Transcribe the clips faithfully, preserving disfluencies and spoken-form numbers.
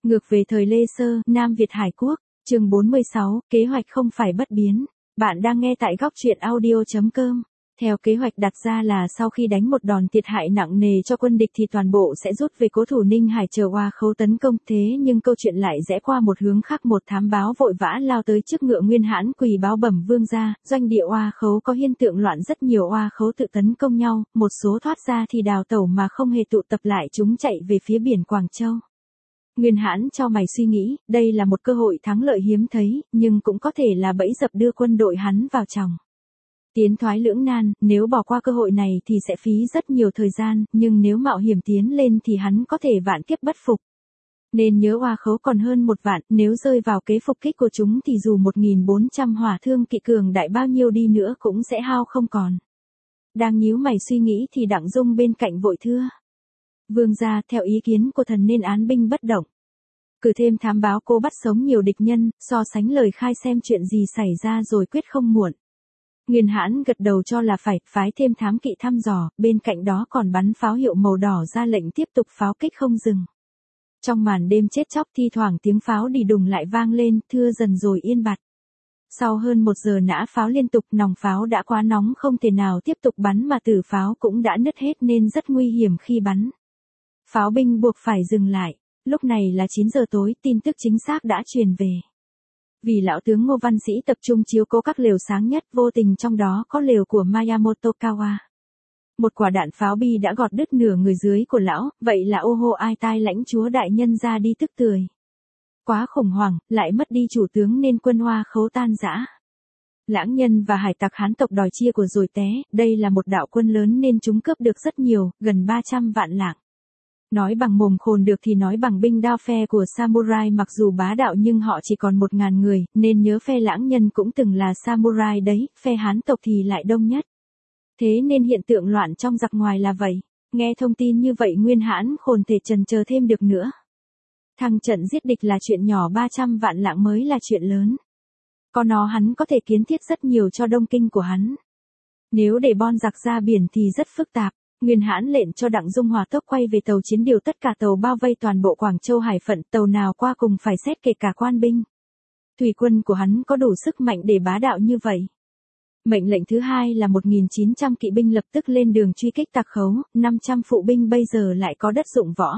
Ngược về thời Lê Sơ, Nam Việt Hải Quốc, chương bốn mươi sáu, kế hoạch không phải bất biến. Bạn đang nghe tại góc truyện audio chấm com. Theo kế hoạch đặt ra là sau khi đánh một đòn thiệt hại nặng nề cho quân địch thì toàn bộ sẽ rút về cố thủ Ninh Hải chờ Oa Khấu tấn công, thế nhưng câu chuyện lại rẽ qua một hướng khác. Một thám báo vội vã lao tới trước ngựa Nguyên Hãn quỳ báo bẩm vương gia, doanh địa Oa Khấu có hiện tượng loạn, rất nhiều Oa Khấu tự tấn công nhau, một số thoát ra thì đào tẩu mà không hề tụ tập lại, chúng chạy về phía biển Quảng Châu. Nguyên Hãn cho mày suy nghĩ, đây là một cơ hội thắng lợi hiếm thấy, nhưng cũng có thể là bẫy dập đưa quân đội hắn vào chòng. Tiến thoái lưỡng nan, nếu bỏ qua cơ hội này thì sẽ phí rất nhiều thời gian, nhưng nếu mạo hiểm tiến lên thì hắn có thể vạn kiếp bất phục. Nên nhớ Oa Khấu còn hơn một vạn, nếu rơi vào kế phục kích của chúng thì dù một nghìn bốn trăm hỏa thương kỵ cường đại bao nhiêu đi nữa cũng sẽ hao không còn. Đang nhíu mày suy nghĩ thì Đặng Dung bên cạnh vội thưa: Vương gia, theo ý kiến của thần nên án binh bất động. Cử thêm thám báo cô bắt sống nhiều địch nhân, so sánh lời khai xem chuyện gì xảy ra rồi quyết không muộn. Nguyên Hãn gật đầu cho là phải, phái thêm thám kỵ thăm dò, bên cạnh đó còn bắn pháo hiệu màu đỏ ra lệnh tiếp tục pháo kích không dừng. Trong màn đêm chết chóc thi thoảng tiếng pháo đì đùng lại vang lên, thưa dần rồi yên bặt. Sau hơn một giờ nã pháo liên tục, nòng pháo đã quá nóng không thể nào tiếp tục bắn mà tử pháo cũng đã nứt hết nên rất nguy hiểm khi bắn. Pháo binh buộc phải dừng lại. Lúc này là chín giờ tối, tin tức chính xác đã truyền về. Vì lão tướng Ngô Văn Sĩ tập trung chiếu cố các lều sáng nhất, vô tình trong đó có lều của Mayamoto Kawa. Một quả đạn pháo bi đã gọt đứt nửa người dưới của lão, vậy là ô hô ai tai lãnh chúa đại nhân ra đi tức tưởi. Quá khủng hoảng, lại mất đi chủ tướng nên quân Oa Khấu tan rã. Lãng nhân và hải tặc Hán tộc đòi chia của rồi té, đây là một đạo quân lớn nên chúng cướp được rất nhiều, gần ba trăm vạn lạng. Nói bằng mồm khôn được thì nói bằng binh đao, phe của samurai mặc dù bá đạo nhưng họ chỉ còn một ngàn người, nên nhớ phe lãng nhân cũng từng là samurai đấy, phe Hán tộc thì lại đông nhất. Thế nên hiện tượng loạn trong giặc ngoài là vậy. Nghe thông tin như vậy Nguyên Hãn khôn thể chần chờ thêm được nữa. Thằng trận giết địch là chuyện nhỏ, ba trăm vạn lạng mới là chuyện lớn. Có nó hắn có thể kiến thiết rất nhiều cho Đông Kinh của hắn. Nếu để bon giặc ra biển thì rất phức tạp. Nguyên Hãn lệnh cho Đặng Dung hỏa tốc quay về tàu chiến, điều tất cả tàu bao vây toàn bộ Quảng Châu hải phận, tàu nào qua cùng phải xét, kể cả quan binh. Thủy quân của hắn có đủ sức mạnh để bá đạo như vậy. Mệnh lệnh thứ hai là một nghìn chín trăm kỵ binh lập tức lên đường truy kích tặc Khấu, năm trăm phụ binh bây giờ lại có đất dụng võ.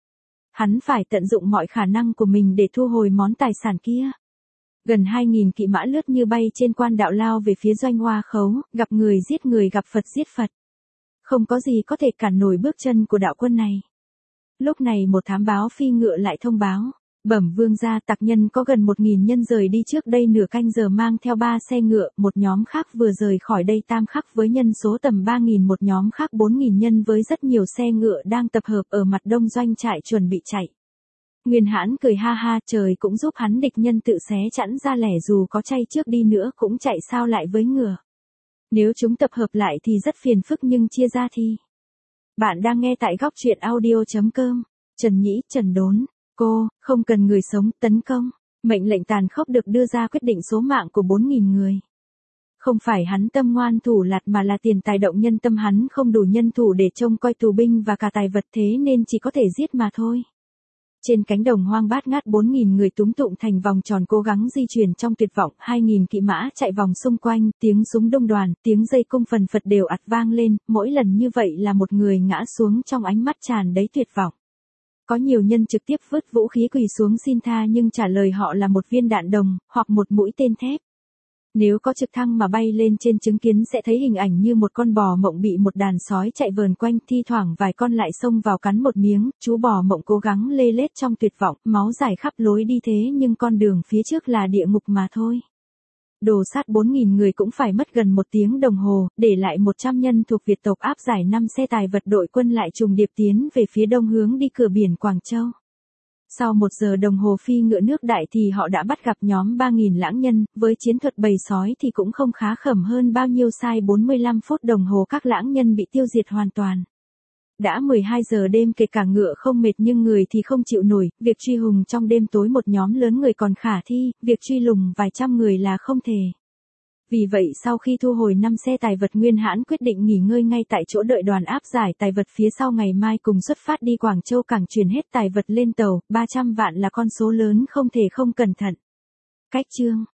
Hắn phải tận dụng mọi khả năng của mình để thu hồi món tài sản kia. Gần hai nghìn kỵ mã lướt như bay trên quan đạo lao về phía doanh Oa Khấu, gặp người giết người, gặp Phật giết Phật. Không có gì có thể cản nổi bước chân của đạo quân này. Lúc này một thám báo phi ngựa lại thông báo: Bẩm vương gia, tặc nhân có gần một nghìn nhân rời đi trước đây nửa canh giờ mang theo ba xe ngựa, một nhóm khác vừa rời khỏi đây tam khắc với nhân số tầm ba nghìn, một nhóm khác bốn nghìn nhân với rất nhiều xe ngựa đang tập hợp ở mặt đông doanh trại chuẩn bị chạy. Nguyên Hãn cười ha ha, trời cũng giúp hắn, địch nhân tự xé chẵn ra lẻ dù có chay trước đi nữa cũng chạy sao lại với ngựa. Nếu chúng tập hợp lại thì rất phiền phức, nhưng chia ra thì... Bạn đang nghe tại góc truyện audio chấm com. Trần Nhĩ, Trần Đốn. Cô, không cần người sống, tấn công. Mệnh lệnh tàn khốc được đưa ra quyết định số mạng của bốn nghìn người. Không phải hắn tâm ngoan thủ lạt mà là tiền tài động nhân tâm, hắn không đủ nhân thủ để trông coi tù binh và cả tài vật, thế nên chỉ có thể giết mà thôi. Trên cánh đồng hoang bát ngát, bốn nghìn người túm tụm thành vòng tròn cố gắng di chuyển trong tuyệt vọng, hai nghìn kỵ mã chạy vòng xung quanh, tiếng súng đông đoàn, tiếng dây cung phần phật đều ạt vang lên, mỗi lần như vậy là một người ngã xuống trong ánh mắt tràn đầy tuyệt vọng. Có nhiều nhân trực tiếp vứt vũ khí quỳ xuống xin tha, nhưng trả lời họ là một viên đạn đồng, hoặc một mũi tên thép. Nếu có trực thăng mà bay lên trên chứng kiến sẽ thấy hình ảnh như một con bò mộng bị một đàn sói chạy vờn quanh, thi thoảng vài con lại xông vào cắn một miếng, chú bò mộng cố gắng lê lết trong tuyệt vọng, máu rải khắp lối đi, thế nhưng con đường phía trước là địa ngục mà thôi. Đồ sát bốn nghìn người cũng phải mất gần một tiếng đồng hồ, để lại một trăm nhân thuộc Việt tộc áp giải năm xe tài vật, đội quân lại trùng điệp tiến về phía đông hướng đi cửa biển Quảng Châu. Sau một giờ đồng hồ phi ngựa nước đại thì họ đã bắt gặp nhóm ba nghìn lãng nhân, với chiến thuật bầy sói thì cũng không khá khẩm hơn bao nhiêu, sai bốn mươi lăm phút đồng hồ các lãng nhân bị tiêu diệt hoàn toàn. Đã mười hai giờ đêm, kể cả ngựa không mệt nhưng người thì không chịu nổi, việc truy hùng trong đêm tối một nhóm lớn người còn khả thi, việc truy lùng vài trăm người là không thể. Vì vậy sau khi thu hồi năm xe tài vật Nguyên Hãn quyết định nghỉ ngơi ngay tại chỗ đợi đoàn áp giải tài vật phía sau ngày mai cùng xuất phát đi Quảng Châu cảng chuyển hết tài vật lên tàu, ba trăm vạn là con số lớn không thể không cẩn thận. Cách chương